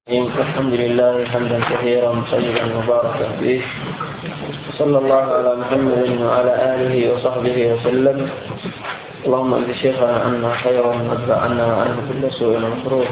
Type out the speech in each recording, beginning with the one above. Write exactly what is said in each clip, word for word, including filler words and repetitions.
الحمد لله حمدا كثيرا طيبا مباركا فيه، صلى الله على محمد وعلى آله وصحبه وسلم. اللهم أنت شيخنا عنا خيرا وادفع عنا وعنه كل سوء ومكروه.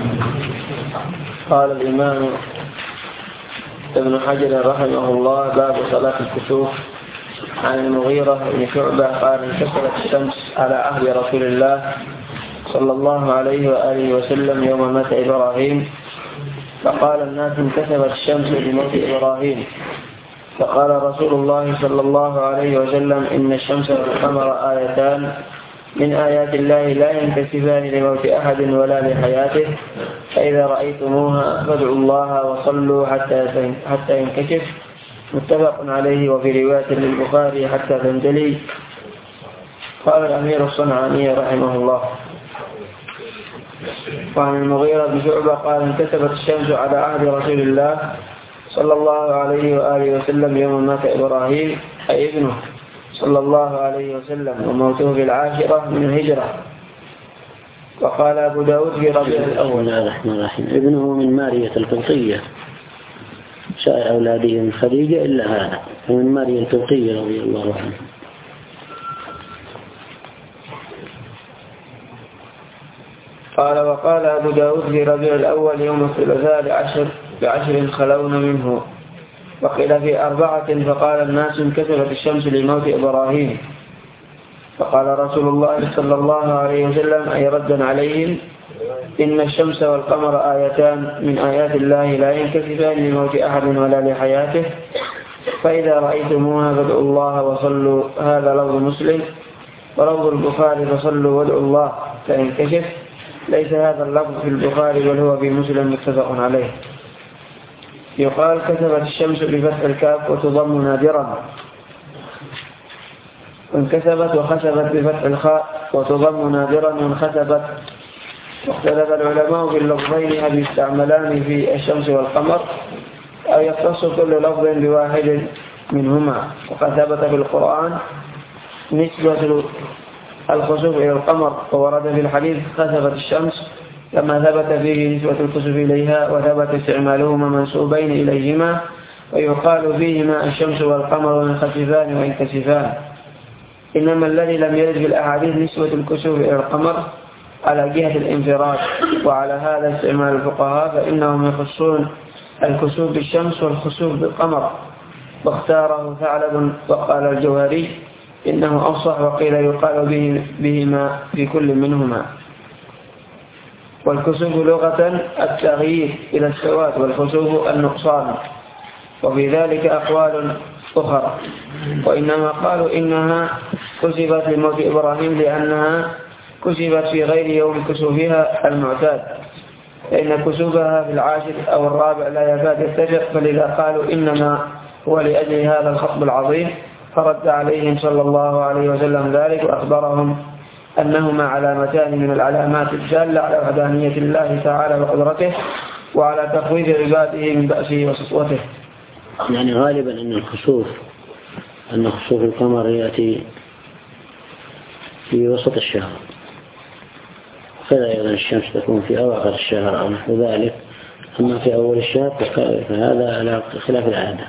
قال الإمام ابن حجر رحمه الله: باب صلاة الكسوف. عن المغيرة بن شعبة قال: انكسرت الشمس على عهد رسول الله صلى الله عليه وآله وسلم يوم مات إبراهيم، فقال الناس: انكسرت الشمس لموت إبراهيم. فقال رسول الله صلى الله عليه وسلم: إن الشمس والقمر آيتان من آيات الله لا ينكسفان لموت أحد ولا لحياته، فإذا رأيتموها فادعوا الله وصلوا حتى حتى ينكشف. متفق عليه. وفي رواية للبخاري: حتى تنجلي. قال الأمير الصنعاني رحمه الله. وعن المغيرة بن شعبة قال: انكسفت الشمس على عهد رسول الله صلى الله عليه وآله وسلم يوم مات إبراهيم، أي ابنه صلى الله عليه وسلم، وموته في العاشرة من الهجرة. وقال أبو داود في ربيع الأول: بسم الله الرحمن الرحيم. ابنه من مارية القبطية، سائر أولاده من خديجة إلا هذا، ومن مارية القبطية رضي الله عنه. قال: وقال أبو داود في ربيع الأول يوم الثلاثاء بعشر, بعشر خلون منه، وقيل في أربعة. فقال الناس: انكسفت الشمس لموت إبراهيم. فقال رسول الله صلى الله عليه وسلم أي ردا عليهم: إن الشمس والقمر آيتان من آيات الله لا ينكسفان لموت أحد ولا لحياته، فإذا رأيتموها فادعوا الله وصلوا. هذا لفظ مسلم. ولفظ البخاري: فصلوا وادعوا الله فينكشف. ليس هذا اللفظ في البخاري بل هو في مسلم متفق عليه. يقال: كسفت الشمس بفتح الكاف وتضم نادرا، وانكسبت وخسفت بفتح الخاء وتضم نادرا وانخسفت. واختلف العلماء في اللفظين هل يستعملان في الشمس والقمر أو يختص كل لفظ بواحد منهما. وقد ثبت في القرآن نسبة الخسوف إلى القمر، وورد في الحديث خسفت الشمس، كما ثبت فيه نسبة الخسوف إليها، وثبت استعمالهما منسوبين إليهما، ويقال فيهما الشمس والقمر ينخسفان وينكسفان. إنما الذي لم يرد في الأحاديث نسبة الكسوف إلى القمر على جهة الانفراد، وعلى هذا استعمال الفقهاء، فإنهم يخصون الكسوف بالشمس والخسوف بالقمر، واختاره ثعلب. وقال الجوهري: إنه أفصح. وقيل يقال به بهما في كل منهما. والكسوف لغة التغيير إلى السواد، والخسوف النقصان. وفي ذلك أقوال أخرى، وإنما قالوا إنها كسفت لموت إبراهيم لأنها كسفت في غير يوم كسوفها المعتاد، فإن كسوفها في العاشر أو الرابع لا يكاد يتفق، فلذا قالوا إنما هو لأجل هذا الخطب العظيم. فرد عليهم صلى الله عليه وسلم ذلك، وأخبرهم أنهما علامتان من العلامات الدالة على وحدانية الله تعالى وقدرته، وعلى تخويف عباده من بأسه وسطوته. يعني غالبا أن الخسوف أن خسوف القمر يأتي في وسط الشهر، كذا أيضا الشمس تكون في أواخر الشهر أو نحو ذلك. أما في أول الشهر فهذا على خلاف العادة.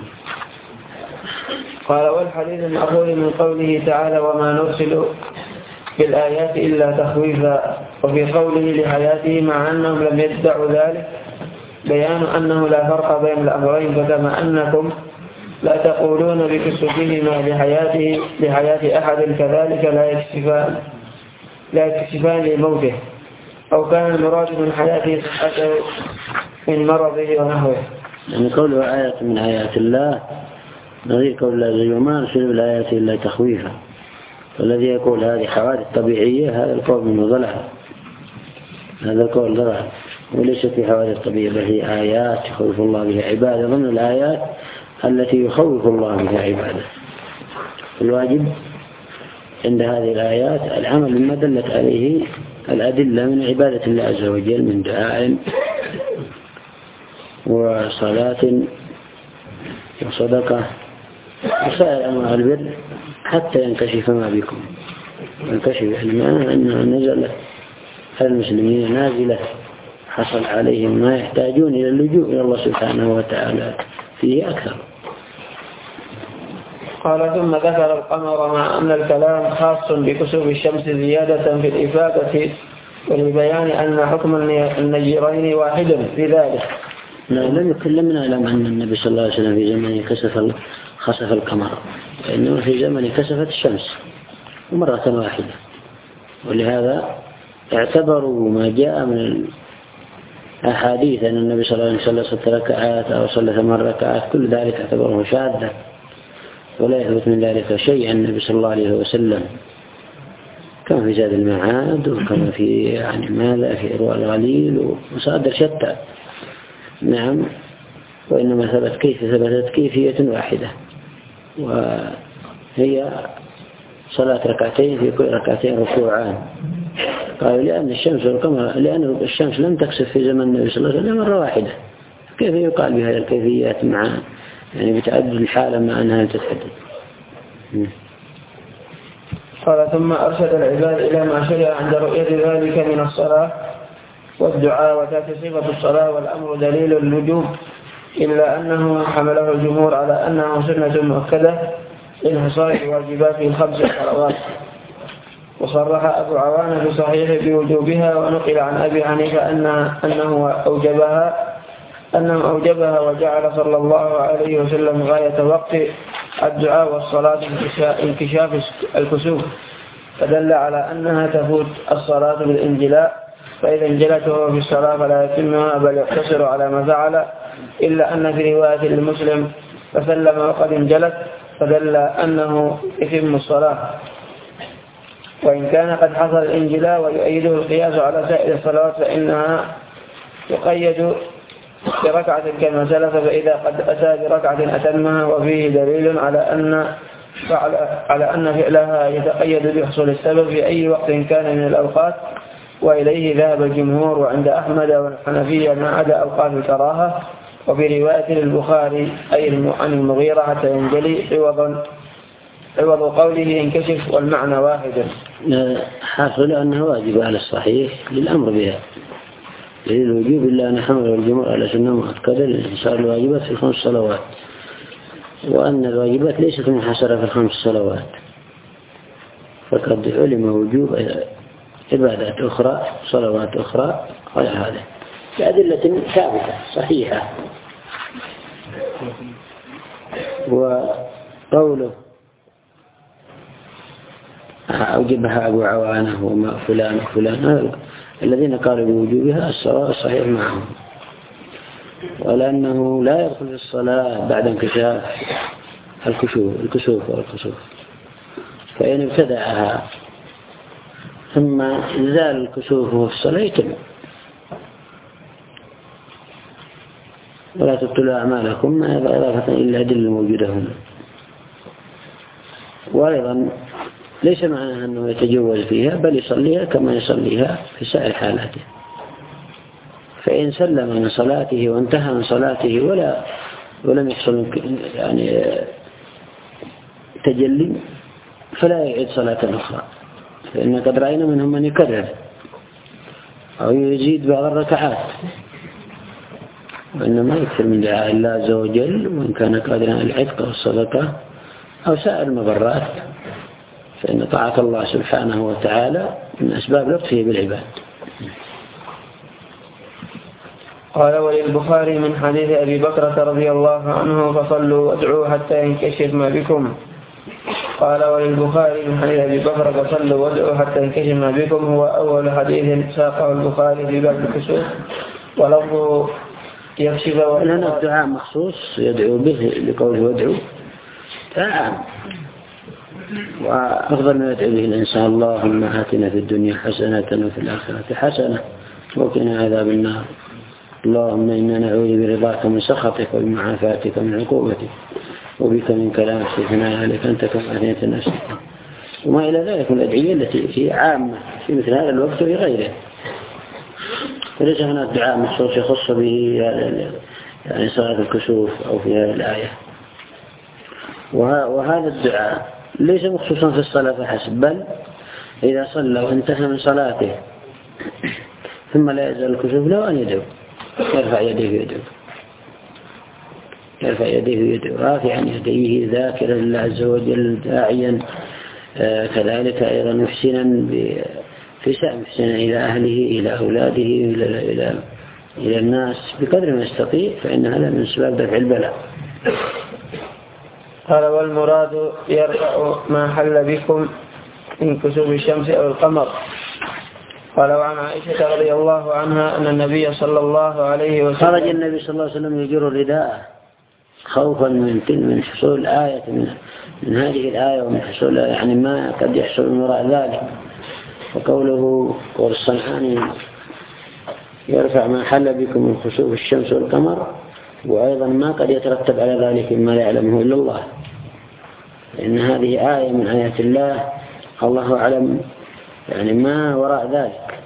قال: والحديث المأخوذ من قوله تعالى: وما نرسل بالآيات إلا تخويفا. وفي قوله لحياته مع أنهم لم يدعوا ذلك بيان أنه لا فرق بين الأمرين، فكما أنكم لا تقولون بكسوفهما لحياته لحياة أحد، كذلك لا يكشفان لا يكشفان لموته، أو كان المراد من حياته صحته من مرضه ونحوه. يعني قوله آية من آيات الله نظير قول الله: وما نرسل بالآيات إلا تخويفا. والذي يقول هذه حوادث طبيعية هذا القول من ضلال، هذا القول ضلال، وليس في حوادث طبيعية، بل هي آيات يخوف الله بها عباده، ضمن الآيات التي يخوف الله بها عباده. الواجب عند هذه الآيات العمل بما دلت عليه الأدلة من عبادة الله عز وجل من دعاء وصلاة وصدقة وسائر أنواع البر حتى ينكشف ما بكم. ينكشف يعني أن نزلت على المسلمين نازلة حصل عليهم ما يحتاجون إلى اللجوء إلى الله سبحانه وتعالى فيه أكثر. قال ثم ذكر القمر مع أن الكلام خاص بكسوف الشمس زيادة في الإفادة ولبيان أن حكم النجرين واحد في ذلك. لم يكن لم نعلم أن النبي صلى الله عليه وسلم في زمن كسف خسف القمر، إنما في زمن كسفت الشمس مرة واحدة، ولهذا اعتبروا ما جاء من الأحاديث أن النبي صلى الله عليه وسلم صلى ست ركعات أو صلى ثمان ركعات كل ذلك اعتبره شاذا ولا يثبت من ذلك شيء عن النبي صلى الله عليه وسلم، كما في زاد المعاد وكما في يعني ماذا في إرواء الغليل ومصادر شتى. نعم، وإنما ثبت كيف ثبتت كيفية واحدة وهي صلاة ركعتين في كل ركعتين ركوعان. قالوا لأن الشمس والقمر لأن الشمس لم تكسف في زمن النبي صلى الله عليه وسلم مرة واحدة، كيف يقال بهذه الكيفيات مع يعني بتعدد الحالة مع أنها تتحدد. قال ثم أرشد العباد إلى ما شرع عند رؤية ذلك من الصلاة والدعاء وتأتي صفة الصلاة والأمر دليل الوجوب، إلا أنه حمله الجمهور على أنه سنة مؤكدة لانحصار الواجبات الخمس صلوات. وصرح أبو عوانة في صحيح بوجوبها، ونقل عن أبي حنيفة أنه أوجبها أنه أوجبها وجعل صلى الله عليه وسلم غاية وقت الدعاء والصلاة انكشاف الكسوف، فدل على أنها تفوت الصلاة بالانجلاء، فإذا انجلت وهو في الصلاة فلا يتمها بل يقتصر على ما فعل، إلا أن في رواية للمسلم فسلم وقد انجلت، فدل أنه يتم الصلاة. وإن كان قد حصل الانجلاء ويؤيده القياس على سائر الصلوات فإنها تقيد بركعة كما سلف، فإذا قد أتى بركعة أتمها، وفيه دليل على أن فعل على أن فعلها يتقيد بحصول السبب في أي وقت كان من الأوقات، وإليه ذهب الجمهور وعند أحمد والحنفية ما عدا أوقات الكراهة. وفي رواية للبخاري أي عن المغيرة حتى ينجلي عوض عوض قوله ينكشف، والمعنى واحد. حاصل أنه واجب على الصحيح للأمر بها للوجوب، إلا أن حمل الجمهور على سنة مؤكدة لانحصار الواجبات في الخمس صلوات، وأن الواجبات ليست منحصرة في الخمس صلوات، فقد علم وجوب عبادات أخرى صلوات أخرى غير هذا بأدلة ثابتة صحيحة. وقوله أوجبها أبو عوانة وما فلان وفلان الذين قالوا بوجوبها الصلاة الصحيح معهم، ولأنه لا يدخل في الصلاة بعد انكشاف الكسوف الكسوف والكسوف، فإن ابتدعها ثم زال الكسوف في الصلاة يتم. ولا تبطلوا أعمالكم ما إضافة إلا أدلة الموجودة هنا. وأيضا ليس معناها أنه يتجوز فيها، بل يصليها كما يصليها في سائر حالاته، فإن سلم من صلاته وانتهى من صلاته ولا ولم يحصل يعني تجلي فلا يعيد صلاة أخرى، فإن قد رأينا منهم من يكرر أو يزيد بعض الركعات، وإنما يكثر من دعاء الله عز وجل، وإن كان قادرا على العتق والصدقة أو سائر المبرات، فإن طاعة الله سبحانه وتعالى من أسباب لطفه بالعباد. قال وللبخاري من حديث أبي بكرة رضي الله عنه فصلوا وادعوا حتى ينكشف ما بكم. قال وللبخاري من حديث أبي بكرة فصلوا وادعوا حتى ينكشف ما بكم هو أول حديث ساقه البخاري في باب الكسوف، ولفظه يكشف. هنا الدعاء مخصوص يدعو به لقوله وادعوا دعاء، وأفضل ما يدعو به الإنسان اللهم آتنا في الدنيا حسنة وفي الآخرة حسنة وقنا عذاب النار، اللهم إنا نعوذ برضاك من سخطك وبمعافاتك من عقوبتك وبك من كلام استثناء عليك أنت كما أثنيت نفسك، وما إلى ذلك من الأدعية التي في عامة في مثل هذا الوقت وفي غيره. فليس هنا الدعاء مخصوص يخص به يعني صلاة الكسوف أو في هذه الآية. وهذا الدعاء ليس مخصوصا في الصلاة فحسب، بل إذا صلى وانتهى من صلاته ثم لا يزال الكسوف له أن يدعو، يرفع يديه ويدعو، يرفع يديه ويدعو رافعا يديه ذاكرا لله عز وجل داعيا، آه كذلك أيضا محسنا في شأن، محسنا إلى أهله إلى أولاده إلى, إلى, إلى الناس بقدر ما يستطيع، فإن هذا من أسباب دفع البلاء. قال والمراد يرفع ما حل بكم من كسوف الشمس أو القمر. قال وعن عائشة رضي الله عنها أن النبي صلى الله عليه وسلم خرج النبي صلى الله عليه وسلم يجر رداءه خوفا من من حصول آية من, من هذه الآية ومن حصول يعني ما قد يحصل من وراء ذلك. وقوله والصنعاني يرفع ما حل بكم من خسوف الشمس والقمر، وأيضا ما قد يترتب على ذلك ما لا يعلمه إلا الله، لأن هذه آية من آيات الله، الله أعلم يعني ما وراء ذلك.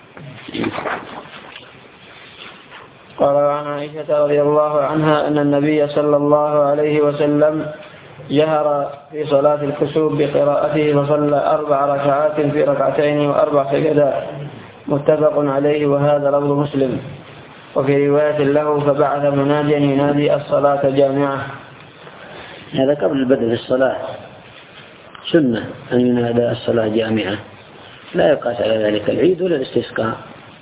قال عن عائشة رضي الله عنها أن النبي صلى الله عليه وسلم جهر في صلاة الكسوف بقراءته فصلى أربع ركعات في ركعتين وأربع سجدات، متفق عليه، وهذا لفظ مسلم. وفي رواية له فبعث مناديا ينادي الصلاة جامعة. هذا قبل البدء في الصلاة سنة أن ينادى الصلاة جامعة، لا يقاس على ذلك العيد ولا الاستسقاء،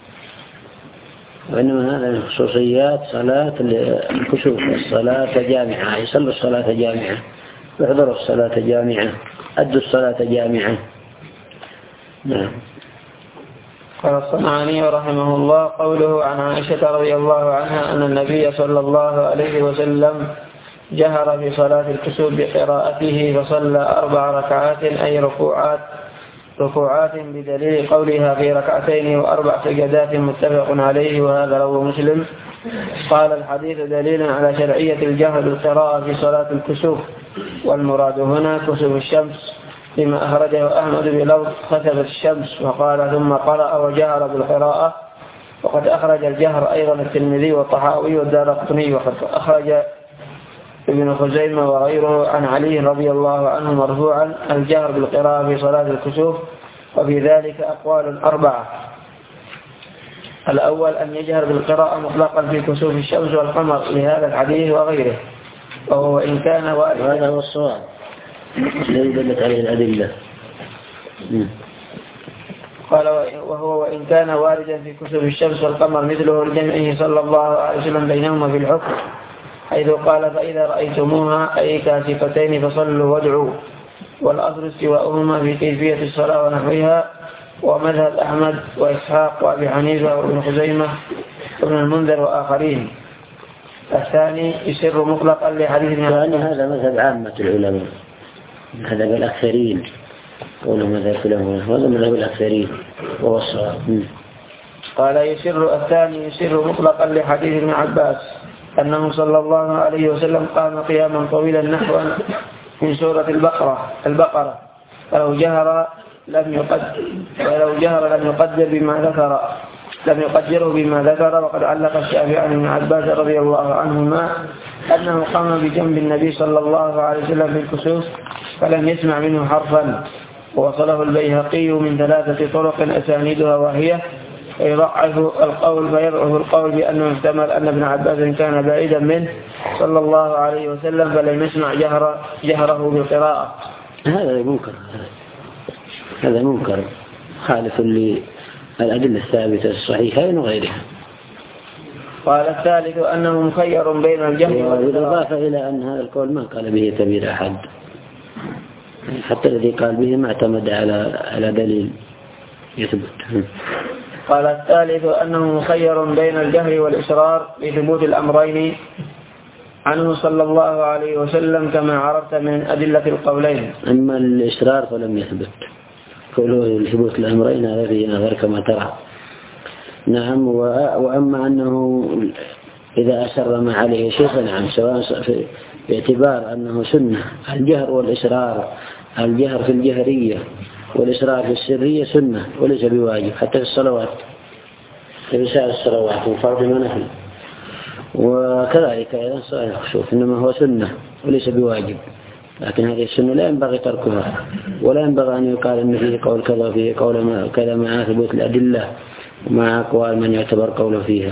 وإنما هذا من خصوصيات صلاة الكسوف، الصلاة جامعة، يصلوا الصلاة جامعة، يحضروا الصلاة جامعة، أدوا الصلاة جامعة. نعم. قال الصنعاني رحمه الله قوله عن عائشة رضي الله عنها أن النبي صلى الله عليه وسلم جهر في صلاة الكسوف بقراءته فصلى أربع ركعات أي ركوعات ركوعات بدليل قولها في ركعتين وأربع سجدات، متفق عليه، وهذا لفظ مسلم. قال الحديث دليل على شرعية الجهر بالقراءة في صلاة الكسوف، والمراد هنا كسوف الشمس، لما أخرجه أحمد بلفظ خسفت الشمس، وقال ثم قرأ وجهر بالقراءة. وقد أخرج الجهر أيضا الترمذي والطحاوي والدارقطني، وقد أخرج ابن خزيمة وغيره عن علي رضي الله عنه مرفوعا الجهر بالقراءة في صلاة الكسوف، وفي ذلك أقوال أربعة. الأول أن يجهر بالقراءة مطلقا في كسوف الشمس والقمر لهذا الحديث وغيره، وهو إن كان واردا، هذا هو الصواب الذي دلت عليه الأدلة. قال وهو وإن كان واردا في كسوف الشمس والقمر مثله لجمعه صلى الله عليه وسلم بينهما في الحكم، حيث قال فإذا رأيتموها أي كاسفتين فصلوا وادعوا، والأصل استواؤهما في كيفية الصلاة ونحوها، ومذهب أحمد وإسحاق وأبي حنيفة وابن خزيمة وابن المنذر وآخرين. الثاني يسر مطلقا لحديث ابن عباس، هذا مذهب عامة العلماء، مذهب الأكثرين، قولوا مذهب العلماء هذا مذهب الأكثرين وهو الصواب. قال يسر الثاني يسر مطلقا لحديث ابن عباس أنه صلى الله عليه وسلم قام قياما طويلا نحوا من سورة البقرة البقرة فلو جهر لم يقدر ولو جهر لم يقدر بما ذكر لم يقدره بما ذكر. وقد علق الشافعي عن ابن عباس رضي الله عنهما أنه قام بجنب النبي صلى الله عليه وسلم في الكسوف فلم يسمع منه حرفا، ووصله البيهقي من ثلاثة طرق أسانيدها وهي يضعف القول فيضعف القول بأنه احتمل أن ابن عباس كان بعيدا منه صلى الله عليه وسلم فلم يسمع جهر جهره بالقراءة. هذا منكر، هذا منكر خالف للأدلة الثابتة الصحيحين وغيرها. قال الثالث أنه مخير بين الجهر والإضافة إلى أن هذا القول ما قال به كبير أحد، حتى الذي قال به ما اعتمد على على دليل يثبت. قال الثالث أنه مخير بين الجهر والإصرار لثبوت الأمرين عنه صلى الله عليه وسلم كما عرفت من أدلة القولين. أما الإصرار فلم يثبت، قوله لثبوت الأمرين هذا في نظر كما ترى. نعم. وأما أنه إذا أسر ما عليه شيء نعم، سواء في باعتبار أنه سنة الجهر والإصرار، الجهر في الجهرية والإصرار في السرية سنة وليس بواجب، حتى في الصلوات في سائر الصلوات من فرض ونفل، وكذلك أيضا صلاة الكسوف إنما هو سنة وليس بواجب، لكن هذه السنة لا ينبغي تركها، ولا ينبغي أن يقال أن فيه قول كذا وفيه قول كذا مع ثبوت الأدلة ومع أقوال من يعتبر قوله فيها.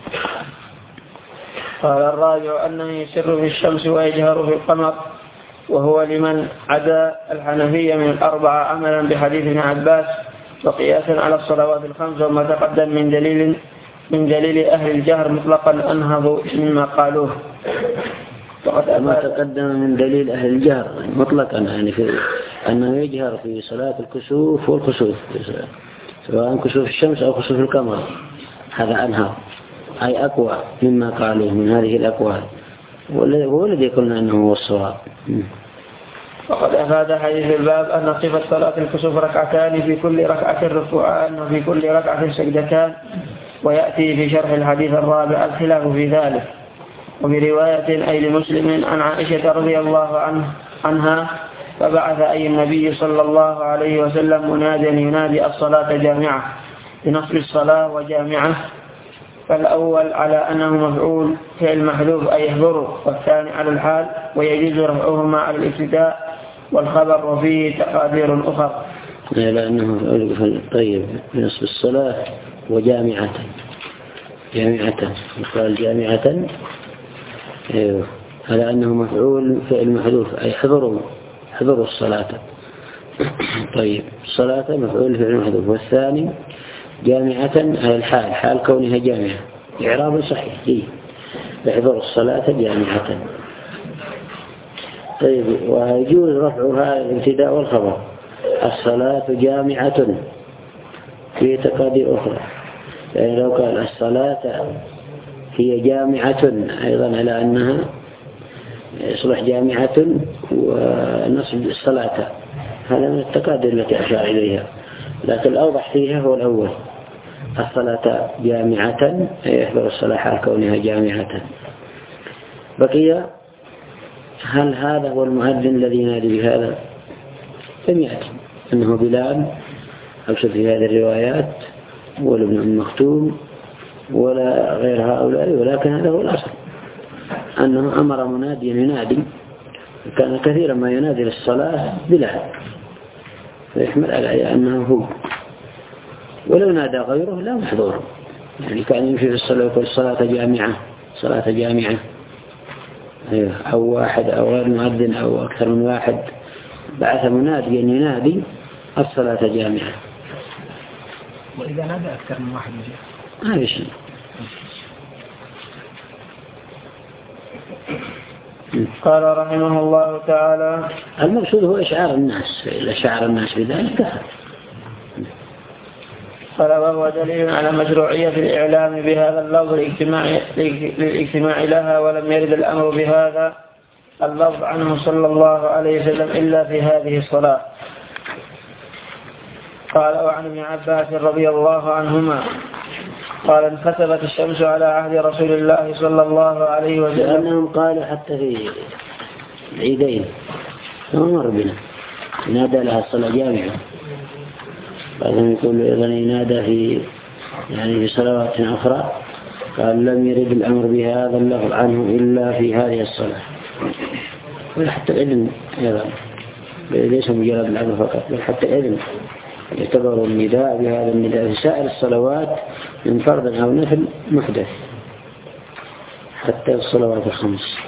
قال الرابع أنه يسر في الشمس ويجهر في القمر، وهو لمن عدا الحنفية من الأربعة عملا بحديث ابن عباس وقياسا على الصلوات الخمس، وما تقدم من دليل من دليل أهل الجهر مطلقا أنهض مما قالوه. ما تقدم من دليل أهل الجهر مطلقا يعني في أنه يجهر في صلاة الكسوف والكسوف، سواء كسوف الشمس أو كسوف القمر، هذا أنهض أي أقوى مما قالوه من هذه الأقوال، هو الذي قلنا أنه هو الصواب. وقد أفاد حديث الباب أن صفة صلاة الكسوف ركعتان في كل ركعة ركوعان وفي كل ركعة سجدتان، ويأتي في شرح الحديث الرابع الخلاف في ذلك. وفي رواية أي لمسلم عن عائشة رضي الله عنه عنها فبعث أي النبي صلى الله عليه وسلم مناديا ينادي الصلاة جامعة بنصب الصلاة وجامعة، فالأول على أنه مفعول فعل محذوف أي يحضر، والثاني على الحال ويجوز رفعهما على الابتداء والخبر، وفيه تقادير أخرى. لأنه طيب بنصب الصلاة وجامعة جامعة قال جامعة أيوه على أنه مفعول فعل محذوف أي حضروا حضروا الصلاة. طيب الصلاة مفعول فعل محذوف، والثاني جامعة على الحال حال كونها جامعة إعراب صحيح دي يحضروا الصلاة جامعة. طيب ويجوز رفعها الابتداء والخبر، الصلاة جامعة في تقادير أخرى، يعني لو قال الصلاة هي جامعة أيضا على أنها يصلح جامعة ونصب الصلاة، هذا من التقادير التي أشار إليها، لكن الأوضح فيها هو الأول الصلاة جامعة يحضر الصلاة حال كونها جامعة. بقي هل هذا هو المؤذن الذي ينادي بهذا؟ لم يأتي أنه بلال أقصد في هذه الروايات ولا ابن أم مختوم ولا غير هؤلاء، ولكن هذا هو الأصل أنه أمر مناديا ينادي، كان كثيرا ما ينادي للصلاة بلال، فيحمل على أنه هو، ولو نادى غيره لا محظور، يعني كان يمشي في الصلاة ويقول الصلاة جامعة صلاة جامعة أو واحد أو غير مؤذن أو أكثر من واحد بعث مناديا ينادي الصلاة جامعة. وإذا نادى أكثر من واحد يجي هذا شيء. قال رحمه الله تعالى المقصود هو إشعار الناس، إذا شعر الناس بذلك كفر. قال وهو دليل على مشروعية الإعلام بهذا اللفظ للاجتماع لها، ولم يرد الأمر بهذا اللفظ عنه صلى الله عليه وسلم إلا في هذه الصلاة. قال وعن ابن عباس رضي الله عنهما قال انخسفت الشمس على عهد رسول الله صلى الله عليه وسلم، لأنهم قالوا حتى في العيدين ما مر بنا نادى لها الصلاة جامعة، بعضهم يقول أيضا ينادى في يعني في صلوات أخرى، قال لم يرد الأمر بهذا اللفظ عنه إلا في هذه الصلاة. وحتى العلم أيضا ليس مجرد الأمر فقط، بل حتى العلم يعتبر النداء بهذا النداء في سائر الصلوات من فرض أو نفل محدث حتى الصلوات الخمس.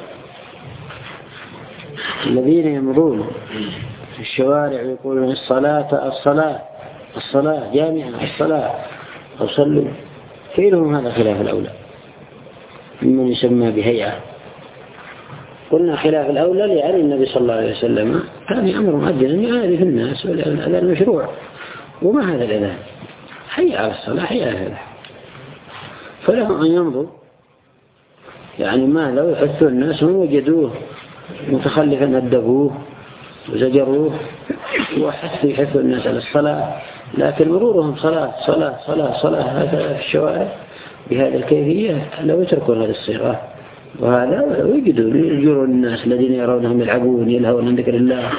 الذين يمرون في الشوارع يقولون الصلاة الصلاة الصلاة جامعة الصلاة أو صلوا، فإنهم هذا خلاف الأولى ممن يسمى بهيئة. قلنا خلاف الأولى لأن النبي صلى الله عليه وسلم كان يأمر مؤذنا يعرف الناس والأذان مشروع، وما هذا الأذان حي على الصلاة حي على هذا، فلهم أن يمضوا يعني ما لو يحثوا الناس هم وجدوه متخلفا أدبوه وزجروه وحثوا يحثوا الناس على الصلاة، لكن مرورهم صلاة صلاة صلاة صلاة هذا في الشوارع بهذه الكيفية لو يتركون هذه الصيغة، وهذا ويجدوا يجروا الناس الذين يرونهم يلعبون يلهون عن ذكر الله،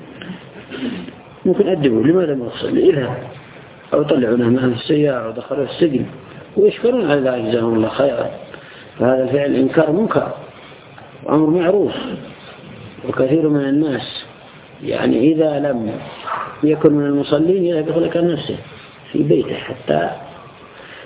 ممكن أدبوا لماذا ما يصلي إلها أو طلعونه معه في السيارة ودخلوا في السجن ويشكرون على ذلك جزاهم الله خيرا. فهذا الفعل إنكار منكر وأمر معروف، وكثير من الناس يعني إذا لم يكن من المصلين يذهب يخلق عن نفسه في بيته حتى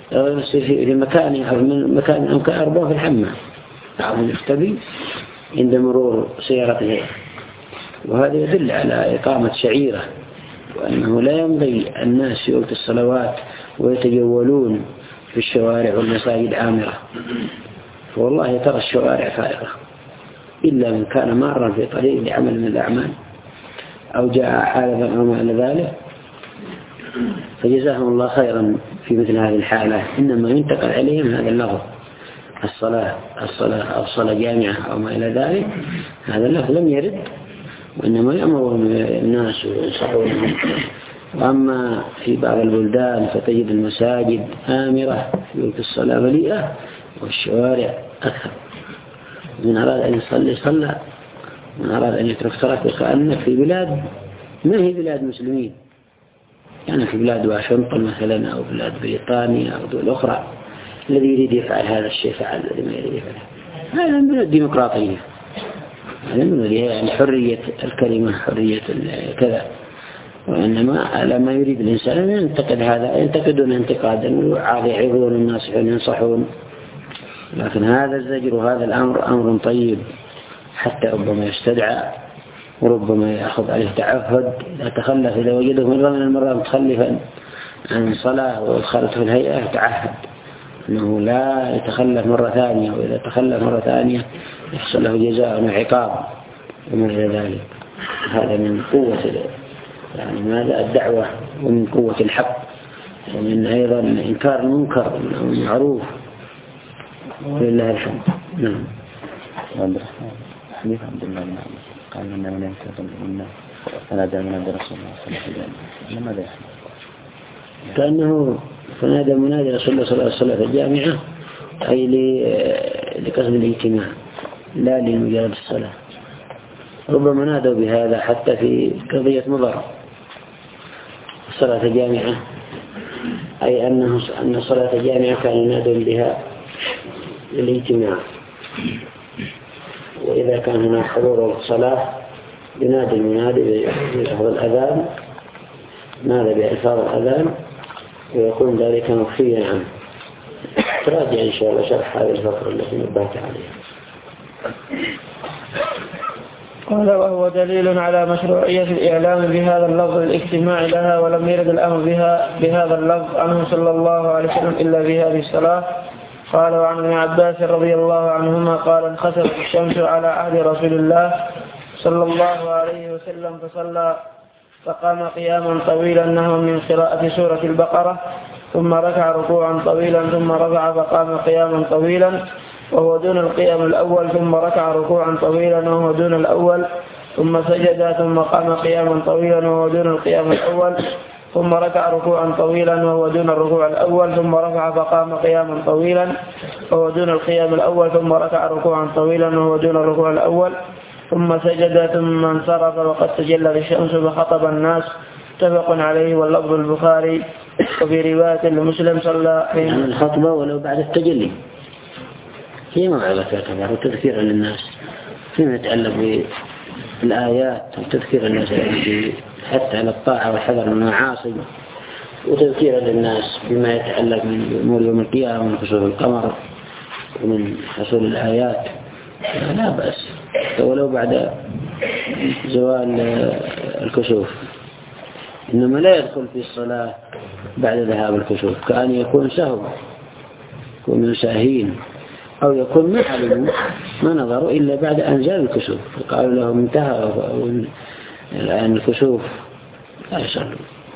في مكان أو من مكان أو كأربعة في الحمام بعضهم يختبي عند مرور سيارته، وهذا يدل على إقامة شعيرة، وأنه لا ينبغي الناس يؤتوا الصلوات ويتجولون في الشوارع والمساجد عامرة، فوالله ترى الشوارع فارغة إلا من كان مارا في طريق لعمل من الأعمال أو جاء حالة أو ما إلى ذلك، فجزاهم الله خيرا في مثل هذه الحالة. إنما ينتقل عليهم هذا اللفظ الصلاة الصلاة أو الصلاة جامعة أو ما إلى ذلك، هذا اللفظ لم يرد، وإنما يأمرون الناس وينصحونهم. وأما في بعض البلدان فتجد المساجد آمرة في الصلاة مليئة والشوارع أكثر، من أراد أن يصلي صلى، من أراد أن يترك ترك، وكأنك في بلاد ما هي بلاد مسلمين، يعني في بلاد واشنطن مثلا أو بلاد بريطانيا أو دول أخرى، الذي يريد يفعل هذا الشيء فعل، الذي ما يريد يفعله. هذا من الديمقراطية، هذا من يعني حرية الكلمة، حرية كذا. وإنما على ما يريد الإنسان أن ينتقد هذا، ينتقدون انتقادا يعظون الناس ينصحون، لكن هذا الزجر وهذا الأمر أمر طيب، حتى ربما يستدعى وربما يأخذ عليه تعهد إذا تخلف، إذا وجده مرة من المرات متخلفا عن صلاة وخالته في الهيئة يتعهد أنه لا يتخلف مرة ثانية، وإذا تخلف مرة ثانية يحصل له جزاء وعقاب وما إلى ذلك. هذا من قوة يعني ماذا الدعوة، ومن قوة الحق، ومن أيضا إنكار المنكر والمعروف، ولله الحمد. نعم. حديث عبد الله بن عمر قال لنا من ينتظر منا فنادى منادى رسول الله صلى الله عليه وسلم، ماذا يحمل؟ كأنه فنادى منادى رسول الله صلى الله عليه وسلم في الجامعة، أي لقصد الاجتماع لا لمجرد الصلاة. ربما نادوا بهذا حتى في قضية مضر الصلاة الجامعة، أي أنه أن الصلاة الجامعة كان ينادون بها للاجتماع، وإذا كان هناك حضور الصلاة ينادي المنادي بلفظ الأذان، ماذا بألفاظ الأذان، ويكون ذلك مخفيا عنه. تراجع إن شاء الله شرح هذه الفقرة التي نبهت عليها. قال وهو دليل على مشروعية الإعلام بهذا اللفظ الاجتماع لها، ولم يرد الأمر بها بهذا اللفظ عنه صلى الله عليه وسلم إلا في هذه الصلاة. قال وعن ابن عباس رضي الله عنهما قال انخسفت الشمس على عهد رسول الله صلى الله عليه وسلم فصلى فقام قياما طويلا نهوا من قراءة سورة البقرة، ثم ركع ركوعا طويلا، ثم رفع فقام قياما طويلا وهو دون القيام الأول، ثم ركع ركوعا طويلا وهو دون الأول، ثم سجد، ثم قام قياما طويلا وهو دون القيام الأول، ثم ركع ركوعا طويلا وهو دون الركوع الأول، ثم رفع فقام قياما طويلا وهو دون القيام الأول، ثم ركع ركوعا طويلا وهو دون الركوع الأول، ثم سجد، ثم انصرف وقد تجلت الشمس فخطب الناس. متفق عليه واللفظ البخاري. وفي رواية لمسلم صلى يعني الخطبة ولو بعد التجلي هي موعظة تعتبر وتذكير للناس فيما يتعلق بالآيات، وتذكير الناس حتى على الطاعة والحذر من المعاصي، وتذكير للناس بما يتعلق من أمور يوم القيامة ومن خسوف القمر ومن حصول الآيات، لا بأس ولو بعد زوال الكسوف. إنما لا يدخل في الصلاة بعد ذهاب الكسوف، كأن يكون سهو، يكون من ساهين، أو يكون ما علموا ما نظروا إلا بعد أن زال الكسوف فقالوا لهم انتهى الآن الكسوف لا يصلوا.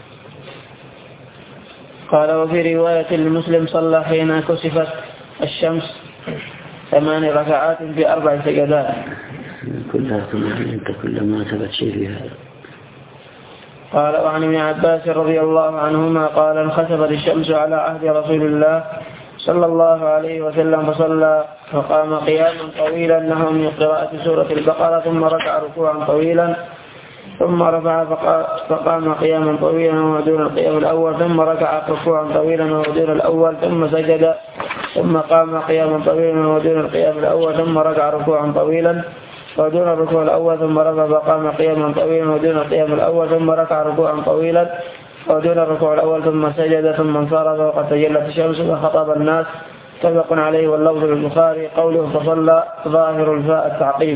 قال وفي رواية المسلم صلى حين كسفت الشمس ثمان ركعات في أربع سجدات كلها ثمانية كلما ثبت شيء في هذا. قال وعن ابن عباس رضي الله عنهما قال انخسفت الشمس على عهد رسول الله صلى الله عليه وسلم فصلى فقام قياما طويلا نهوا من قراءة سورة البقرة، ثم ركع ركوعا طويلا، ثم رفع فقام قياما طويلا وهو دون القيام الأول، ثم ركع ركوعا طويلا وهو دون الأول، ثم سجد، ثم قام قياما طويلا وهو دون القيام الأول، ثم ركع ركوعا طويلا ودون الركوع الأول، ثم رفع فقام قياما طويلا ودون القيام الأول، ثم ركع ركوعا طويلا، ودون الركوع الأول ثم سجد ثم انصرف وقد تجلت الشمس فخطب الناس متفق عليه واللفظ للبخاري قوله فصلى ظاهر الفاء التعقيب.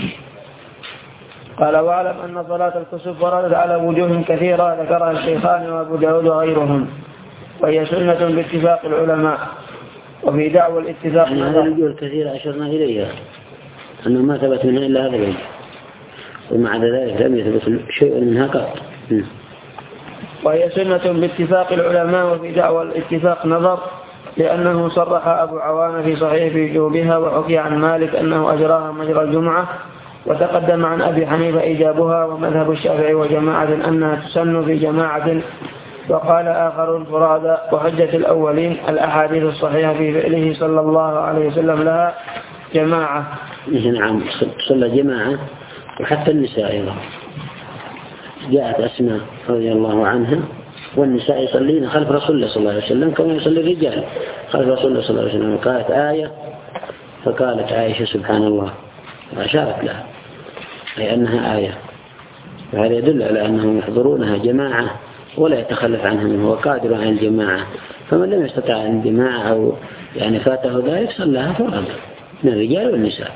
قال واعلم أن صلاة الكسوف وردت على وجوه كثيرة ذكرها الشيخان وأبو داود وغيرهم وهي سنة باتفاق العلماء. وفي دعوى الاتفاق يعني هذه الوجوه الكثيرة أشرنا إليها أنه ما ثبت منها إلا هذا الوجه ومع ذلك لم يثبت شيء منها قط. وهي سنة باتفاق العلماء. وفي دعوى الاتفاق نظر لأنه صرح أبو عوان في صحيح بوجوبها وحكي عن مالك أنه أجراها مجرى الجمعة وتقدم عن أبي حنيفة إيجابها ومذهب الشافعي وجماعة أنها تسن في جماعة وقال آخر فرادى. وحجة الأولين الأحاديث الصحيحة في فعله صلى الله عليه وسلم لها جماعة. نعم صلى جماعة وحتى النساء أيضا جاءت أسماء رضي الله عنها والنساء يصلين خلف رسول الله صلى الله عليه وسلم كما يصلي الرجال خلف رسول الله صلى الله عليه وسلم. قالت آية فقالت عائشة سبحان الله وأشارت لها أي أنها آية. وهذا يدل على أنهم يحضرونها جماعة ولا يتخلف عنها منه وقادر عن الجماعة. فمن لم يستطع عن الجماعة أو يعني فاته ذلك صلىها فرضا من الرجال والنساء.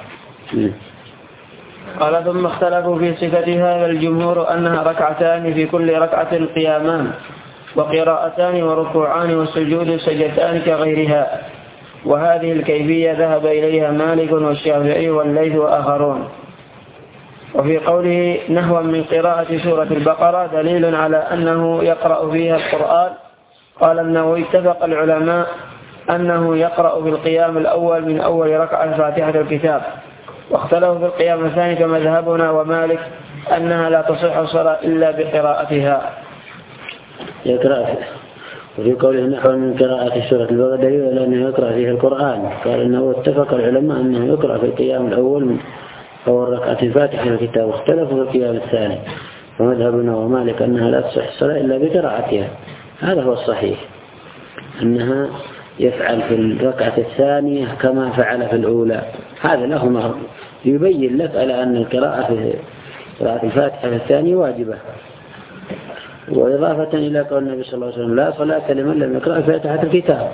قال ثم اختلفوا في صفة هذا الجمهور أنها ركعتان في كل ركعة قيامان وقراءتان وركوعان والسجود سجدتان كغيرها. وهذه الكيفية ذهب إليها مالك والشافعي والليث وآخرون. وفي قوله نحو من قراءة سورة البقرة دليل على أنه يقرأ فيها القرآن. قال النووي اتفق العلماء أنه يقرأ في القيام الأول من أول ركعة فاتحة الكتاب واختلفوا في القيام الثاني كمذهبنا ومالك أنها لا تصح الصلاة إلا بقراءتها. يقرأ وفي قوله نحو من قراءة سورة البقرة دليل على أنه يقرأ فيها القرآن. قال إنه اتفق العلماء أنه يقرأ في القيام الأول من أول ركعة فاتحة الكتاب واختلفوا في القيام الثاني ومذهبنا ومالك أنها لا تصح الصلاة إلا بقراءتها. هذا هو الصحيح أنها يفعل في الركعة الثانية كما فعل في الأولى. هذا له يبين لك على أن القراءة في قراءة الفاتحة الثانية واجبة. وإضافة إلى قول النبي صلى الله عليه وسلم لا صلاة لمن لم يقرأ فاتحة الكتاب.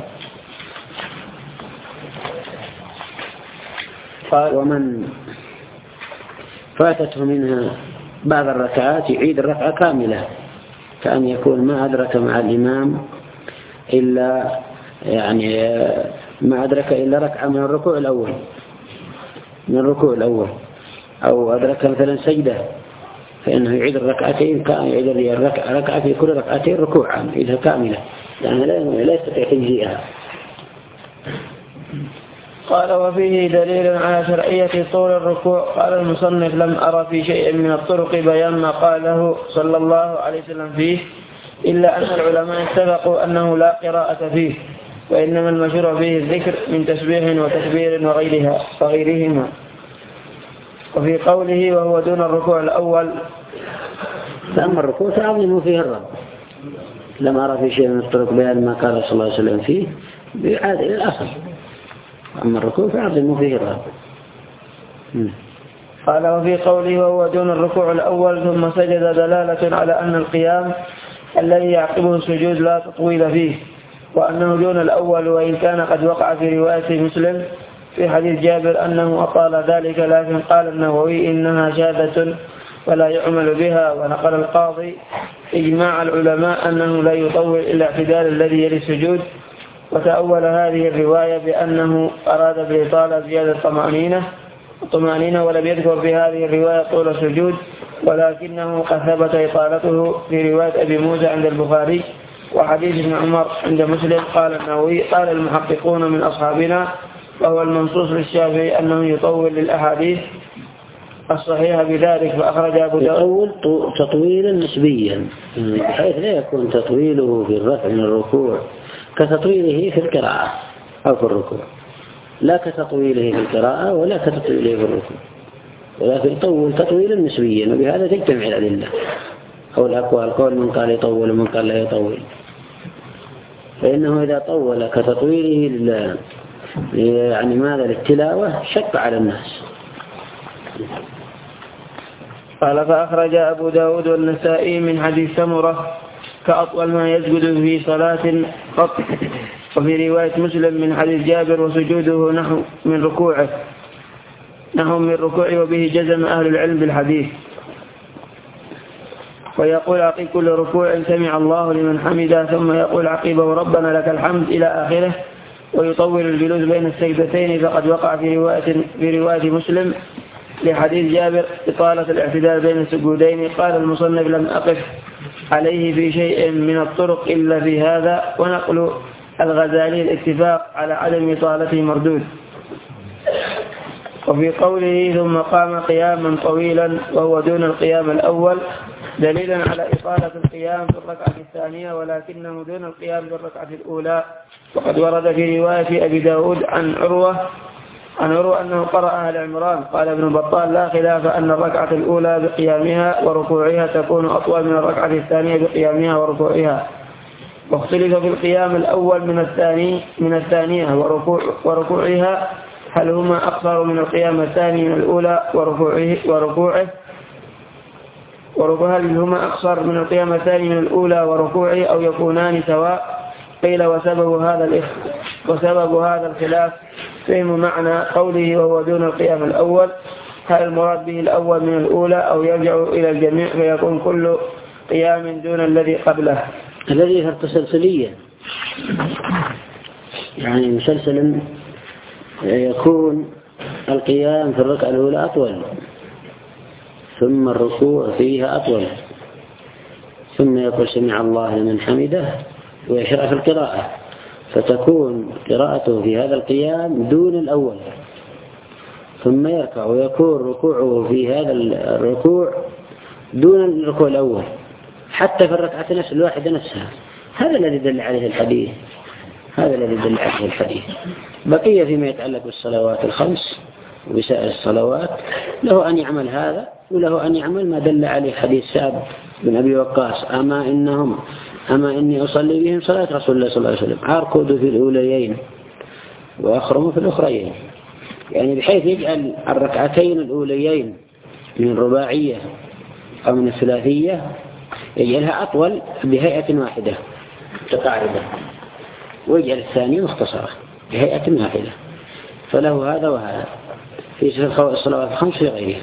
ومن فاتته منها بعض الركعات يعيد الركعة كاملة كأن يكون ما أدرك مع الإمام إلا يعني ما أدرك إلا ركعة من الركوع الأول من الركوع الأول أو أدرك مثلا سجدة فإنه يعيد الركعتين كان يعيد الركعة ركعة في كل ركعتين ركوعا إذا كاملة يعني لا يستطيع تجزيئها. قال وفيه دليل على شرعية طول الركوع. قال المصنف لم أرى في شيء من الطرق بيان ما قاله صلى الله عليه وسلم فيه إلا أن العلماء اتفقوا أنه لا قراءة فيه وإنما المشروع فيه الذكر من تسبيح وتكبير وغيرها وغيرهما. وفي قوله وهو دون الركوع الأول فأما الركوع فعظموا فيه الرب. لم أرى في شيء من الطرق بيان ما قال صلى الله عليه وسلم فيه بإعادة إلى الأصل. أما الركوع فعظموا فيه الرب. قال وفي قوله وهو دون الركوع الأول ثم سجد دلالة على أن القيام الذي يعقبه السجود لا تطويل فيه وأنه دون الأول وإن كان قد وقع في رواية مسلم في حديث جابر أنه أطال ذلك لكن قال النووي إنها شاذة ولا يعمل بها. ونقل القاضي إجماع العلماء أنه لا يطول إلا اعتدال الذي يلي السجود. وتأول هذه الرواية بأنه أراد بإطالة زيادة طمأنينة طمأنينة ولم يذكر في هذه الرواية طول السجود ولكنه قد ثبت إطالته في رواية أبي موسى عند البخاري وحديث ابن عمر عند مسلم. قال النووي قال المحققون من أصحابنا وهو المنصوص للشافعي أنه يطول للأحاديث الصحيحة بذلك. فأخرج أبو داود يطول تطويلا نسبيا بحيث لا يكون تطويله في الرفع من الركوع كتطويله في القراءة أو في الركوع لا كتطويله في القراءة ولا كتطويله في الركوع ولكن يطول تطويلا نسبيا وبهذا تجتمع الأدلة أو الأقوال قول من قال يطول ومن قال لا يطول. فإنه إذا طول كتطويله يعني ماذا للتلاوة شق على الناس. قال فأخرج أبو داود والنسائي من حديث سمرة كأطول ما يسجد في صلاة قط. وفي رواية مسلم من حديث جابر وسجوده نحو من ركوعه نحو من ركوعه وبه جزم أهل العلم بالحديث. ويقول عقيب كل ركوع سمع الله لمن حمده، ثم يقول عقيبه ربنا لك الحمد إلى آخره، ويطول الجلوس بين السجدتين، فقد وقع في رواية, في رواية مسلم لحديث جابر إطالة الاعتدال بين السجودين. قال المصنف لم أقف عليه في شيء من الطرق إلا في هذا، ونقل الغزالي الاتفاق على عدم إطالته مردود. وفي قوله ثم قام قياما طويلا وهو دون القيام الأول دليل على إطالة القيام في الركعة الثانية، ولكنه دون القيام في الركعة الأولى. وقد ورد في رواية أبي داود عن عروة عن عروة أنه قرأ آل عمران. قال ابن بطال لا خلاف أن الركعة الأولى بقيامها وركوعها تكون أطول من الركعة الثانية بقيامها وركوعها، واختلف في القيام الأول من الثاني من الثانية وركوع وركوعها، هل هما أقصر من القيام الثاني من الأولى وركوعه وركوعه وركوعه هل هما أقصر من القيام الثاني من الأولى وركوعه أو يكونان سواء؟ قيل وسبب هذا وسبب هذا الخلاف فهم معنى قوله وهو دون القيام الأول، هل المراد به الأول من الأولى أو يرجع إلى الجميع فيكون كل قيام دون الذي قبله؟ الذي هو تسلسليا، يعني مسلسلا يكون القيام في الركعة الأولى أطول، ثم الركوع فيها أطول، ثم يقول سمع الله لمن حمده ويشرع في القراءة، فتكون قراءته في هذا القيام دون الأول، ثم يركع ويكون ركوعه في هذا الركوع دون الركوع الأول، حتى في الركعة نفس الواحدة نفسها. هذا الذي دل عليه الحديث هذا الذي دل عليه الحديث. بقية فيما يتعلق بالصلوات الخمس وبسائر الصلوات له أن يعمل هذا، وله أن يعمل ما دل عليه حديث سعد بن أبي وقاص أما إنهم أما إني أصلي بهم صلاة رسول الله صلى الله عليه وسلم أركض في الأوليين وأخرم في الأخريين، يعني بحيث يجعل الركعتين الأوليين من الرباعية أو من الثلاثية يجعلها أطول بهيئة واحدة متقاربة، ويجعل الثانية مختصرة بهيئة واحدة، فله هذا وهذا في الصلوات الخمس في غيرها.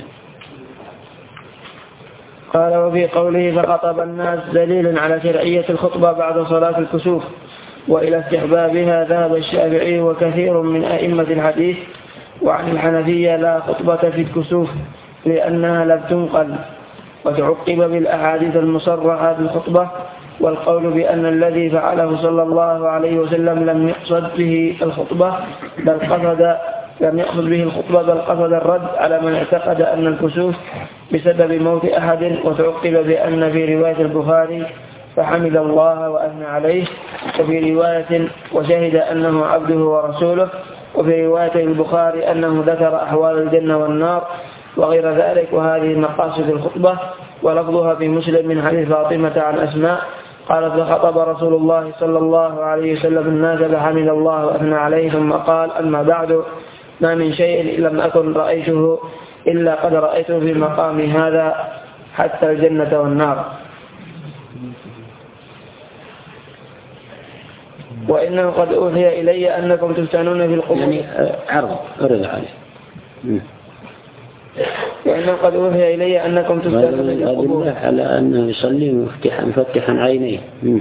قال وفي قوله فخطب الناس دليل على شرعية الخطبة بعد صلاة الكسوف وإلى استحبابها ذهب الشافعي وكثير من أئمة الحديث، وعن الحنفية لا خطبة في الكسوف لأنها لم تنقل، وتعقب بالأحاديث المصرحة بالخطبة، والقول بأن الذي فعله صلى الله عليه وسلم لم يقصد به الخطبة بل قصد لم يقصد به الخطبة بل قصد الرد على من اعتقد أن الكسوف بسبب موت أحد، وتعقب بأن في رواية البخاري فحمد الله وأثنى عليه، وفي رواية وشهد أنه عبده ورسوله، وفي رواية البخاري أنه ذكر أحوال الجنة والنار وغير ذلك. وهذه مقاصد الخطبة، ولفظها في مسلم من حديث فاطمة عن أسماء قالت فخطب رسول الله صلى الله عليه وسلم الناس فحمد الله وأثنى عليه ثم قال أما بعد ما من شيء لم أكن رأيته إلا قد رأيته في مقام هذا حتى الجنة والنار. وإنه قد أوحي إلي أنكم تفتنون في القبور، يعني عرض أرد عليه وإنه قد أوحي إلي أنكم تفتنون في القبور على أنه يصلي مفتحا مفتحا عينيه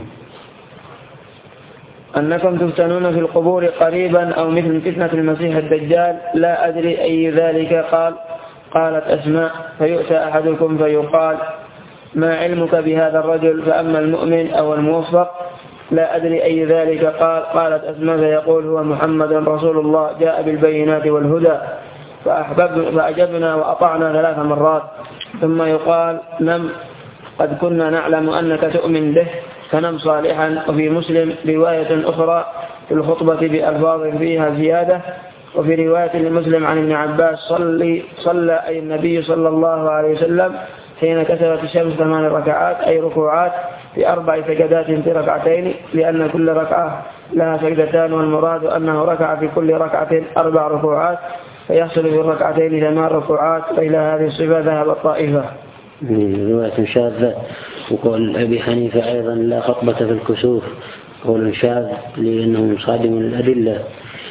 أنكم تفتنون في القبور قريبا أو مثل فتنة المسيح الدجال لا أدري أي ذلك قال. قالت أسماء فيؤتى أحدكم فيقال ما علمك بهذا الرجل فأما المؤمن أو الموفق لا أدري أي ذلك قال. قالت أسماء فيقول هو محمد رسول الله جاء بالبينات والهدى فأجبنا وأطعنا ثلاث مرات، ثم يقال نم قد كنا نعلم أنك تؤمن به فنم صالحا. وفي مسلم رواية أخرى في الخطبة بألفاظ فيها زيادة، وفي رواية لمسلم عن ابن عباس صلي صلى أي النبي صلى الله عليه وسلم حين كسرت الشمس ثمان ركعات أي ركوعات في أربع سجدات في ركعتين، لأن كل ركعة لها سجدتان، والمراد أنه ركع في كل ركعة أربع ركوعات فيحصل في الركعتين ثمان ركوعات. وإلى هذه الصفة ذهب الطائفة. رواية شاذة. وقول أبي حنيفة أيضا لا خطبة في الكسوف قول شاذ لأنه مصادم الأدلة.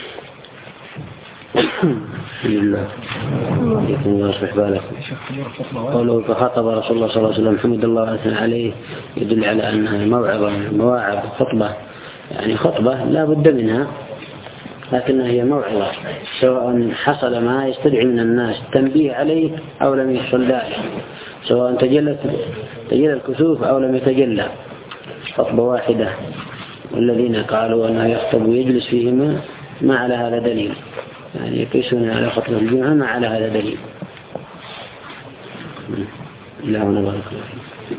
لله يكون الله يصلح بالكم. قوله فخطب رسول الله صلى الله عليه وسلم حمد الله وأثنى عليه يدل على أنها موعظة من المواعظ خطبة، يعني خطبة لا بد منها لكنها هي موعظة سواء حصل ما يستدعي من الناس التنبيه عليه أو لم يحصل ذلك، سواء تجلت تجلى الكسوف أو لم يتجلى، خطبة واحدة. والذين قالوا أنه يخطب ويجلس فيهما ما على هذا دليل، يعني يقيسون على خطبة الجمعة ما على هذا دليل. لا هنا بارك الله فيك.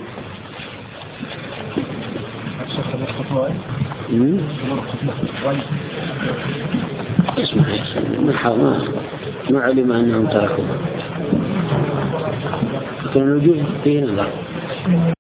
اسمع يا سيدي ما ما علم أنهم تركوا، لكن الوجود فيه نظر.